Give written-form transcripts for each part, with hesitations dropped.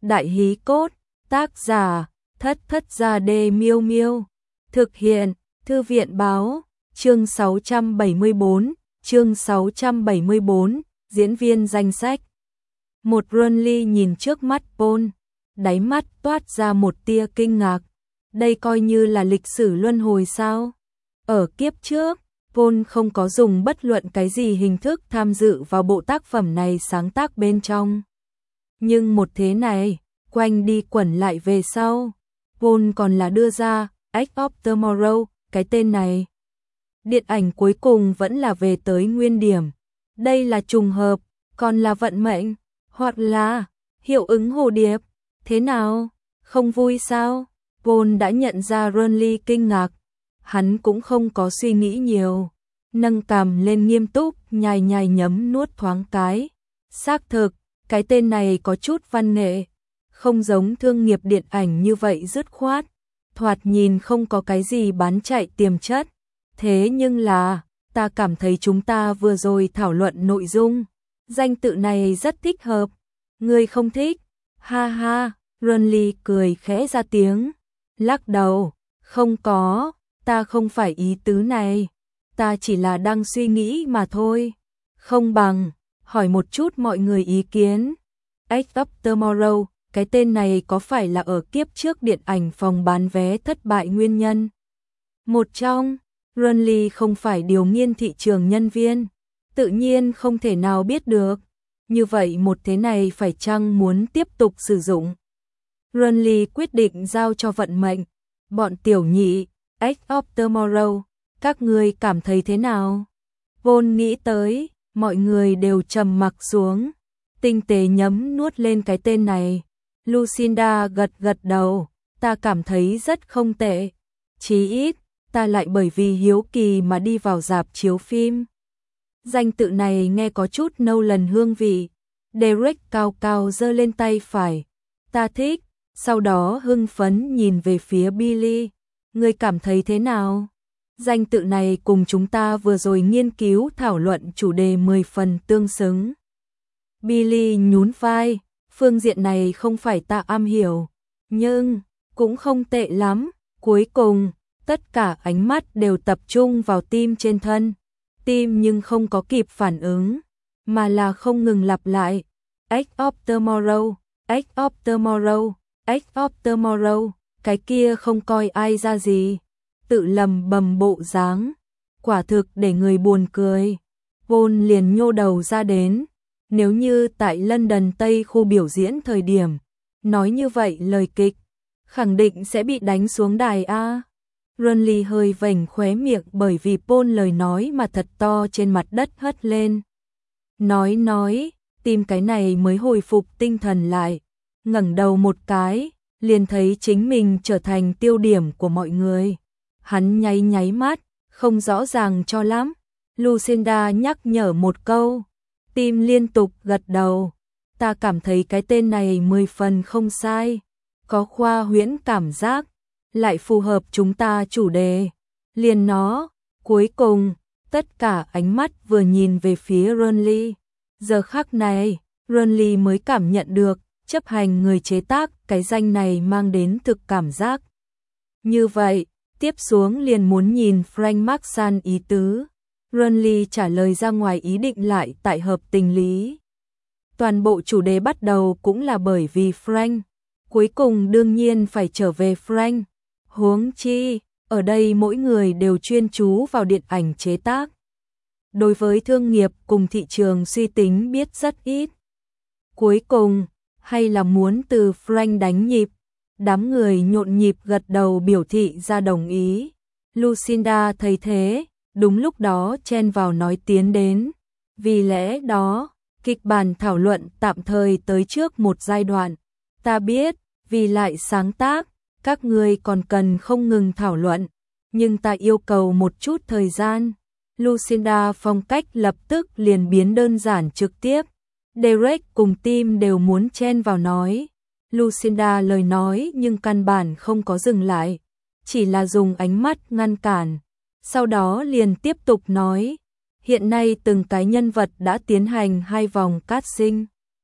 Đại hí cốt, tác giả, Thất Thất Gia Đê Miêu Miêu. Thực hiện, Thư viện báo, chương 674, diễn viên danh sách. Một Runly nhìn trước mắt Paul, đáy mắt toát ra một tia kinh ngạc. Đây coi như là lịch sử luân hồi sao? Ở kiếp trước, Paul không có dùng bất luận cái gì hình thức tham dự vào bộ tác phẩm này sáng tác bên trong. Nhưng một thế này, quanh đi quẩn lại về sau, Paul còn là đưa ra Edge of Tomorrow, cái tên này. Điện ảnh cuối cùng vẫn là về tới nguyên điểm. Đây là trùng hợp, còn là vận mệnh, hoặc là hiệu ứng hồ điệp. Thế nào? Không vui sao? Paul đã nhận ra Runly kinh ngạc. Hắn cũng không có suy nghĩ nhiều. Nâng cằm lên nghiêm túc, nhai nhai nhấm nuốt thoáng cái. Xác thực, cái tên này có chút văn nghệ. Không giống thương nghiệp điện ảnh như vậy dứt khoát. Thoạt nhìn không có cái gì bán chạy tiềm chất. Thế nhưng là, ta cảm thấy chúng ta vừa rồi thảo luận nội dung. Danh tự này rất thích hợp. Ngươi không thích? Ha ha, Runly cười khẽ ra tiếng. Lắc đầu, không có, ta không phải ý tứ này. Ta chỉ là đang suy nghĩ mà thôi. Không bằng, hỏi một chút mọi người ý kiến. Edge of Tomorrow, cái tên này có phải là ở kiếp trước điện ảnh phòng bán vé thất bại nguyên nhân? Một trong, Runly không phải điều nghiên thị trường nhân viên, tự nhiên không thể nào biết được. Như vậy một thế này phải chăng muốn tiếp tục sử dụng? Runly quyết định giao cho vận mệnh. Bọn tiểu nhị, Edge of Tomorrow, các ngươi cảm thấy thế nào? Paul nghĩ tới, mọi người đều trầm mặc xuống, tinh tế nhấm nuốt lên cái tên này. Lucinda gật gật đầu, ta cảm thấy rất không tệ. Chí ít, ta lại bởi vì hiếu kỳ mà đi vào rạp chiếu phim. Danh tự này nghe có chút Nolan hương vị. Derek cao cao giơ lên tay phải. Ta thích, sau đó hưng phấn nhìn về phía Billy. Ngươi cảm thấy thế nào? Danh tự này cùng chúng ta vừa rồi nghiên cứu thảo luận chủ đề 10 phần tương xứng. Billy nhún vai, phương diện này không phải ta am hiểu, nhưng cũng không tệ lắm. Cuối cùng, tất cả ánh mắt đều tập trung vào Tim trên thân. Tim nhưng không có kịp phản ứng, mà là không ngừng lặp lại. Edge of Tomorrow, Edge of Tomorrow, Edge of Tomorrow, cái kia không coi ai ra gì. Tự lầm bầm bộ dáng, quả thực để người buồn cười. Paul liền nhô đầu ra đến. Nếu như tại London Tây khu biểu diễn thời điểm, nói như vậy lời kịch, khẳng định sẽ bị đánh xuống đài A. Runly hơi vểnh khóe miệng bởi vì Paul lời nói mà thật to trên mặt đất hất lên. Nói, tìm cái này mới hồi phục tinh thần lại, ngẩng đầu một cái, liền thấy chính mình trở thành tiêu điểm của mọi người. Hắn nháy mắt, không rõ ràng cho lắm. Lucinda nhắc nhở một câu. Tim liên tục gật đầu. Ta cảm thấy cái tên này 10 phần không sai. Có khoa huyễn cảm giác, lại phù hợp chúng ta chủ đề. Liền nó, cuối cùng, tất cả ánh mắt vừa nhìn về phía Runly. Giờ khắc này, Runly mới cảm nhận được, chấp hành người chế tác cái danh này mang đến thực cảm giác. Như vậy, tiếp xuống liền muốn nhìn Frank Marshall ý tứ. Runly trả lời ra ngoài ý định lại tại hợp tình lý. Toàn bộ chủ đề bắt đầu cũng là bởi vì Frank. Cuối cùng đương nhiên phải trở về Frank. Huống chi, ở đây mỗi người đều chuyên chú vào điện ảnh chế tác. Đối với thương nghiệp cùng thị trường suy tính biết rất ít. Cuối cùng, hay là muốn từ Frank đánh nhịp. Đám người nhộn nhịp gật đầu biểu thị ra đồng ý. Lucinda thấy thế, đúng lúc đó chen vào nói tiến đến. Vì lẽ đó, kịch bản thảo luận tạm thời tới trước một giai đoạn. Ta biết, vì lại sáng tác, các người còn cần không ngừng thảo luận, nhưng ta yêu cầu một chút thời gian. Lucinda phong cách lập tức liền biến đơn giản trực tiếp. Derek cùng Tim đều muốn chen vào nói. Lucinda lời nói nhưng căn bản không có dừng lại, chỉ là dùng ánh mắt ngăn cản. Sau đó liền tiếp tục nói, hiện nay từng cái nhân vật đã tiến hành 2 vòng casting.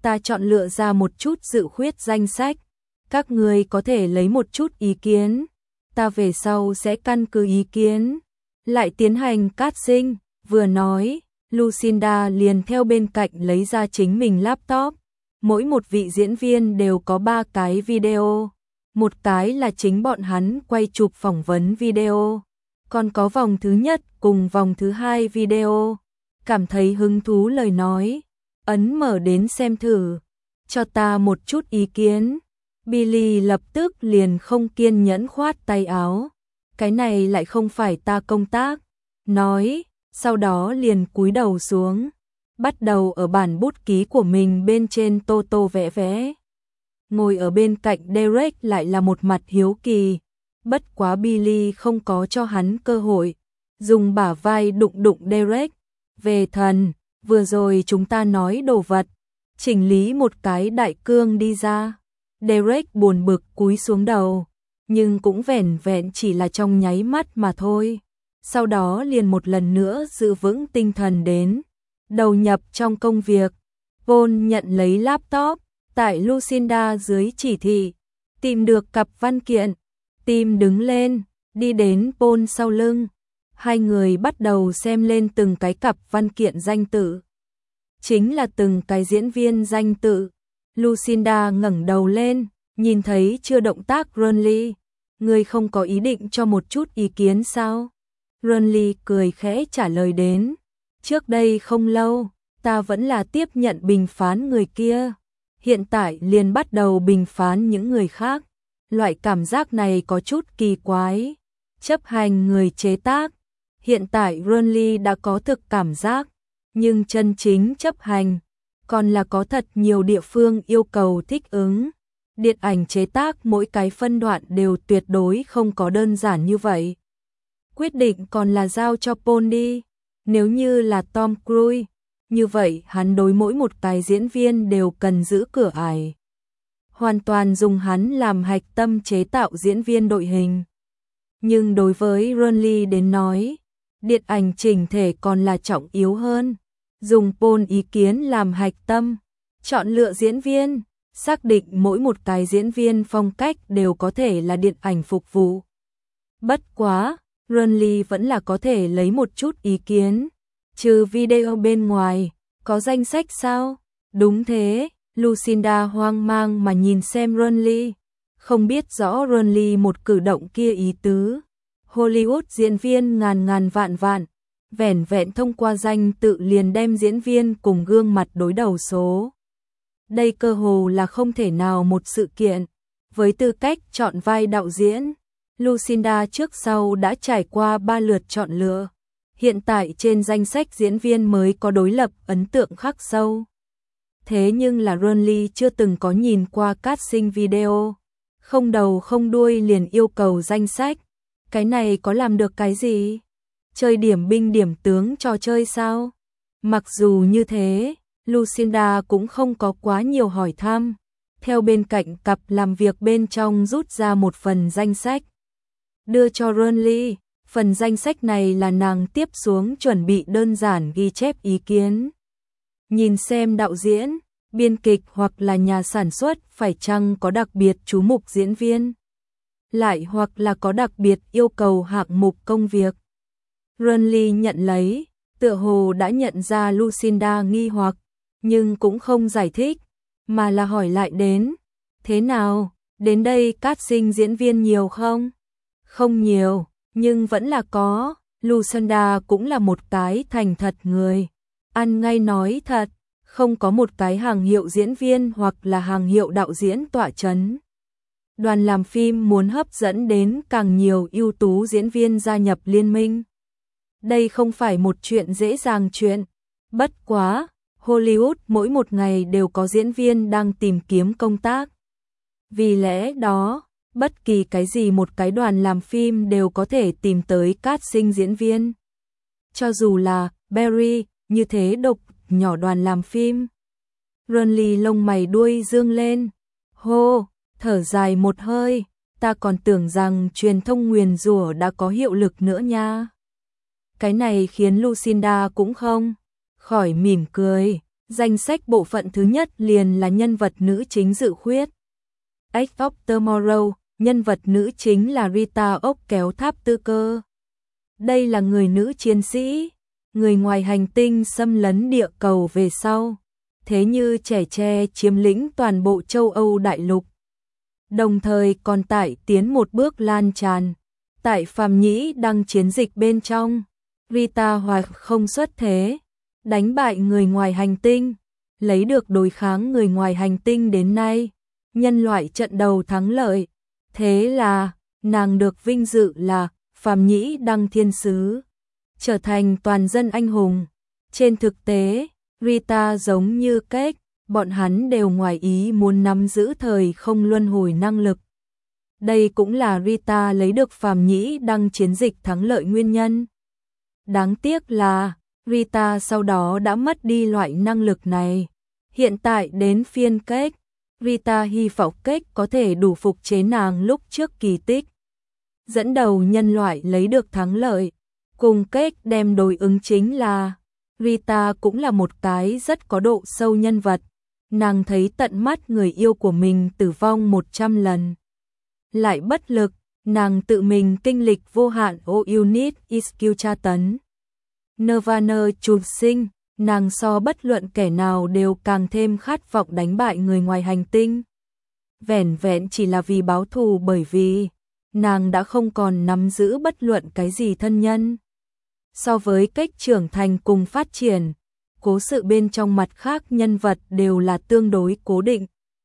ta chọn lựa ra một chút dự khuyết danh sách. Các người có thể lấy một chút ý kiến. Ta về sau sẽ căn cứ ý kiến lại tiến hành casting. Vừa nói, Lucinda liền theo bên cạnh lấy ra chính mình laptop. Mỗi một vị diễn viên đều có 3 cái video. Một cái là chính bọn hắn quay chụp phỏng vấn video. Còn có vòng thứ nhất cùng vòng thứ hai video. Cảm thấy hứng thú lời nói, ấn mở đến xem thử. Cho ta một chút ý kiến. Billy lập tức liền không kiên nhẫn khoát tay áo. Cái này lại không phải ta công tác. Nói, sau đó liền cúi đầu xuống. Bắt đầu ở bản bút ký của mình bên trên tô tô vẽ vẽ. Ngồi ở bên cạnh Derek lại là một mặt hiếu kỳ. Bất quá Billy không có cho hắn cơ hội. Dùng bả vai đụng đụng Derek. Về thần, vừa rồi chúng ta nói đồ vật. Chỉnh lý một cái đại cương đi ra. Derek buồn bực cúi xuống đầu. Nhưng cũng vẻn vẹn chỉ là trong nháy mắt mà thôi. Sau đó liền một lần nữa giữ vững tinh thần đến. Đầu nhập trong công việc. Paul nhận lấy laptop. Tại Lucinda dưới chỉ thị. Tìm được cặp văn kiện. Tim đứng lên. Đi đến Paul sau lưng. Hai người bắt đầu xem lên từng cái cặp văn kiện danh tự. Chính là từng cái diễn viên danh tự. Lucinda ngẩng đầu lên. Nhìn thấy chưa động tác Ronly. Người không có ý định cho một chút ý kiến sao? Ronly cười khẽ trả lời đến. Trước đây không lâu, ta vẫn là tiếp nhận bình phán người kia. Hiện tại liền bắt đầu bình phán những người khác. Loại cảm giác này có chút kỳ quái. Chấp hành người chế tác. Hiện tại Ronly đã có thực cảm giác. Nhưng chân chính chấp hành. Còn là có thật nhiều địa phương yêu cầu thích ứng. Điện ảnh chế tác mỗi cái phân đoạn đều tuyệt đối không có đơn giản như vậy. Quyết định còn là giao cho Paul đi. Nếu như là Tom Cruise, như vậy hắn đối mỗi một cái diễn viên đều cần giữ cửa ải. Hoàn toàn dùng hắn làm hạch tâm chế tạo diễn viên đội hình. Nhưng đối với Ronly đến nói, điện ảnh chỉnh thể còn là trọng yếu hơn. Dùng Paul ý kiến làm hạch tâm, chọn lựa diễn viên, xác định mỗi một cái diễn viên phong cách đều có thể là điện ảnh phục vụ. Bất quá, Ronly vẫn là có thể lấy một chút ý kiến. Trừ video bên ngoài, có danh sách sao? Đúng thế, Lucinda hoang mang mà nhìn xem Ronly. Không biết rõ Ronly một cử động kia ý tứ. Hollywood diễn viên ngàn ngàn vạn vạn. Vẻn vẹn thông qua danh tự liền đem diễn viên cùng gương mặt đối đầu số. Đây cơ hồ là không thể nào một sự kiện. Với tư cách chọn vai đạo diễn, Lucinda trước sau đã trải qua 3 lượt chọn lựa. Hiện tại trên danh sách diễn viên mới có đối lập ấn tượng khắc sâu. Thế nhưng là Ronly chưa từng có nhìn qua casting video. Không đầu không đuôi liền yêu cầu danh sách. Cái này có làm được cái gì? Chơi điểm binh điểm tướng trò chơi sao? Mặc dù như thế, Lucinda cũng không có quá nhiều hỏi thăm. Theo bên cạnh cặp làm việc bên trong rút ra một phần danh sách. Đưa cho Ronly, phần danh sách này là nàng tiếp xuống chuẩn bị đơn giản ghi chép ý kiến. Nhìn xem đạo diễn, biên kịch hoặc là nhà sản xuất phải chăng có đặc biệt chú mục diễn viên. Lại hoặc là có đặc biệt yêu cầu hạng mục công việc. Ronly nhận lấy, tựa hồ đã nhận ra Lucinda nghi hoặc, nhưng cũng không giải thích, mà là hỏi lại đến. Thế nào, đến đây casting diễn viên nhiều không? Không nhiều, nhưng vẫn là có. Lucinda cũng là một cái thành thật người. Ăn ngay nói thật, không có một cái hàng hiệu diễn viên hoặc là hàng hiệu đạo diễn tọa chấn. Đoàn làm phim muốn hấp dẫn đến càng nhiều ưu tú diễn viên gia nhập liên minh. Đây không phải một chuyện dễ dàng chuyện. Bất quá, Hollywood mỗi một ngày đều có diễn viên đang tìm kiếm công tác. Vì lẽ đó, bất kỳ cái gì một cái đoàn làm phim đều có thể tìm tới casting diễn viên. Cho dù là Barry, như thế độc nhỏ đoàn làm phim. Ronly lông mày đuôi dương lên. Hô, thở dài một hơi, ta còn tưởng rằng truyền thông nguyền rủa đã có hiệu lực nữa nha. Cái này khiến Lucinda cũng không khỏi mỉm cười. Danh sách bộ phận thứ nhất liền là nhân vật nữ chính dự khuyết. Edge of Tomorrow, nhân vật nữ chính là Rita ốc kéo tháp tư cơ. Đây là người nữ chiến sĩ, người ngoài hành tinh xâm lấn địa cầu về sau, thế như trẻ tre chiếm lĩnh toàn bộ châu Âu đại lục. Đồng thời còn tải tiến một bước lan tràn. Tại phàm nhĩ đăng chiến dịch bên trong, Rita Hoài không xuất thế, đánh bại người ngoài hành tinh, lấy được đối kháng người ngoài hành tinh đến nay, nhân loại trận đầu thắng lợi. Thế là, nàng được vinh dự là phàm nhĩ đăng thiên sứ, trở thành toàn dân anh hùng. Trên thực tế, Rita giống như Cage, bọn hắn đều ngoài ý muốn nắm giữ thời không luân hồi năng lực. Đây cũng là Rita lấy được phàm nhĩ đăng chiến dịch thắng lợi nguyên nhân. Đáng tiếc là, Rita sau đó đã mất đi loại năng lực này. Hiện tại đến phiên Cage, Rita hy vọng Cage có thể đủ phục chế nàng lúc trước kỳ tích, dẫn đầu nhân loại lấy được thắng lợi. Cùng Cage đem đối ứng chính là, Rita cũng là một cái rất có độ sâu nhân vật. Nàng thấy tận mắt người yêu của mình tử vong 100 lần. Lại bất lực, nàng tự mình kinh lịch vô hạn unit IQ tra tấn. Nirvana trùng sinh, nàng so bất luận kẻ nào đều càng thêm khát vọng đánh bại người ngoài hành tinh. Vẻn vẹn chỉ là vì báo thù, bởi vì nàng đã không còn nắm giữ bất luận cái gì thân nhân. So với cách trưởng thành cùng phát triển, cố sự bên trong mặt khác nhân vật đều là tương đối cố định.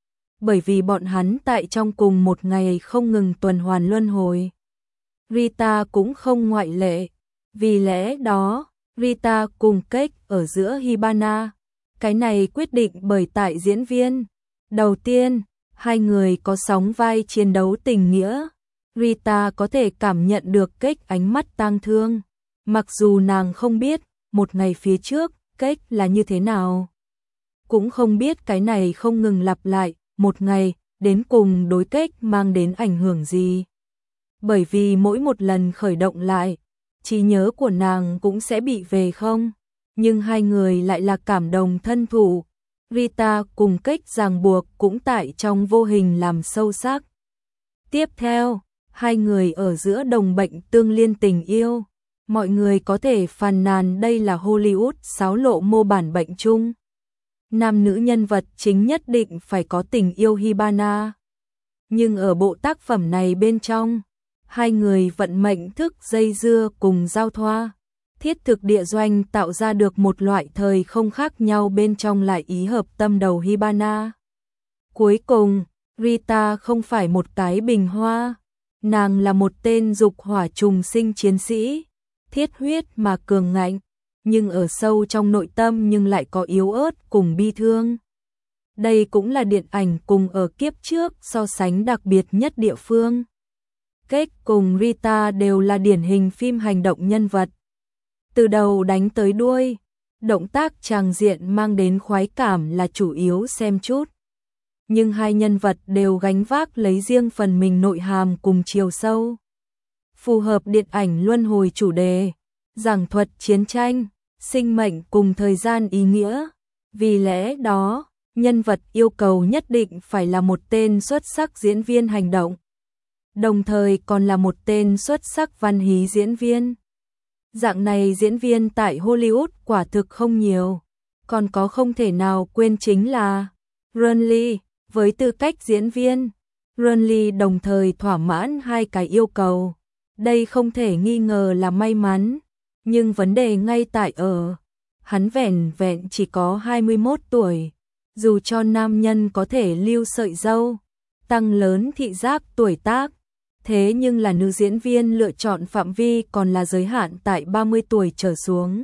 Bởi vì bọn hắn tại trong cùng một ngày không ngừng tuần hoàn luân hồi. Rita cũng không ngoại lệ. Vì lẽ đó, Rita cùng Cage ở giữa Hibana. Cái này quyết định bởi tại diễn viên. Đầu tiên, hai người có sóng vai chiến đấu tình nghĩa. Rita có thể cảm nhận được Cage ánh mắt tang thương. Mặc dù nàng không biết, một ngày phía trước, Cage là như thế nào. Cũng không biết cái này không ngừng lặp lại, một ngày, đến cùng đối Cage mang đến ảnh hưởng gì. Bởi vì mỗi một lần khởi động lại, trí nhớ của nàng cũng sẽ bị về không. Nhưng hai người lại là cảm đồng thân thủ. Rita cùng Cage ràng buộc cũng tại trong vô hình làm sâu sắc. Tiếp theo, hai người ở giữa đồng bệnh tương liên tình yêu. Mọi người có thể phàn nàn đây là Hollywood xáo lộ mô bản bệnh chung. Nam nữ nhân vật chính nhất định phải có tình yêu Hibana. Nhưng ở bộ tác phẩm này bên trong, hai người vận mệnh thức dây dưa cùng giao thoa. Thiết thực địa doanh tạo ra được một loại thời không khác nhau bên trong lại ý hợp tâm đầu Hibana. Cuối cùng, Rita không phải một cái bình hoa. Nàng là một tên dục hỏa trùng sinh chiến sĩ. Thiết huyết mà cường ngạnh, nhưng ở sâu trong nội tâm nhưng lại có yếu ớt cùng bi thương. Đây cũng là điện ảnh cùng ở kiếp trước so sánh đặc biệt nhất địa phương. Cage cùng Rita đều là điển hình phim hành động nhân vật. Từ đầu đánh tới đuôi, động tác tràng diện mang đến khoái cảm là chủ yếu xem chút. Nhưng hai nhân vật đều gánh vác lấy riêng phần mình nội hàm cùng chiều sâu. Phù hợp điện ảnh luân hồi chủ đề, giảng thuật chiến tranh, sinh mệnh cùng thời gian ý nghĩa. Vì lẽ đó, nhân vật yêu cầu nhất định phải là một tên xuất sắc diễn viên hành động, đồng thời còn là một tên xuất sắc văn hí diễn viên. Dạng này diễn viên tại Hollywood quả thực không nhiều. Còn có không thể nào quên chính là Ron Lee. Với tư cách diễn viên, Ron Lee đồng thời thỏa mãn hai cái yêu cầu. Đây không thể nghi ngờ là may mắn, nhưng vấn đề ngay tại ở, hắn vẻn vẹn chỉ có 21 tuổi. Dù cho nam nhân có thể lưu sợi râu, tăng lớn thị giác tuổi tác, thế nhưng là nữ diễn viên lựa chọn phạm vi còn là giới hạn tại 30 tuổi trở xuống.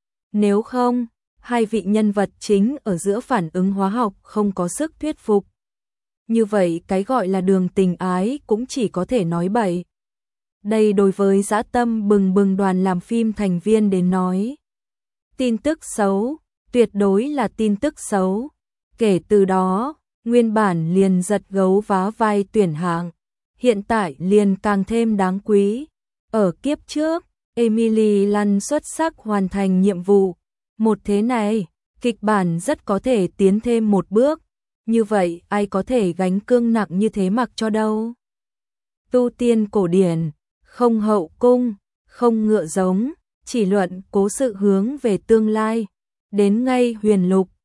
Nếu không, hai vị nhân vật chính ở giữa phản ứng hóa học không có sức thuyết phục. Như vậy cái gọi là đường tình ái cũng chỉ có thể nói bậy. Đây đối với dã tâm bừng bừng đoàn làm phim thành viên đến nói. Tin tức xấu, tuyệt đối là tin tức xấu. Kể từ đó, nguyên bản liền giật gấu vá vai tuyển hạng, hiện tại liền càng thêm đáng quý. Ở kiếp trước, Emily Blunt xuất sắc hoàn thành nhiệm vụ. Một thế này, Kịch bản rất có thể tiến thêm một bước, như vậy ai có thể gánh cương nặng như thế mặc cho đâu. Tu tiên cổ điển, không hậu cung, không ngựa giống, chỉ luận cố sự hướng về tương lai. Đến ngay huyền lục,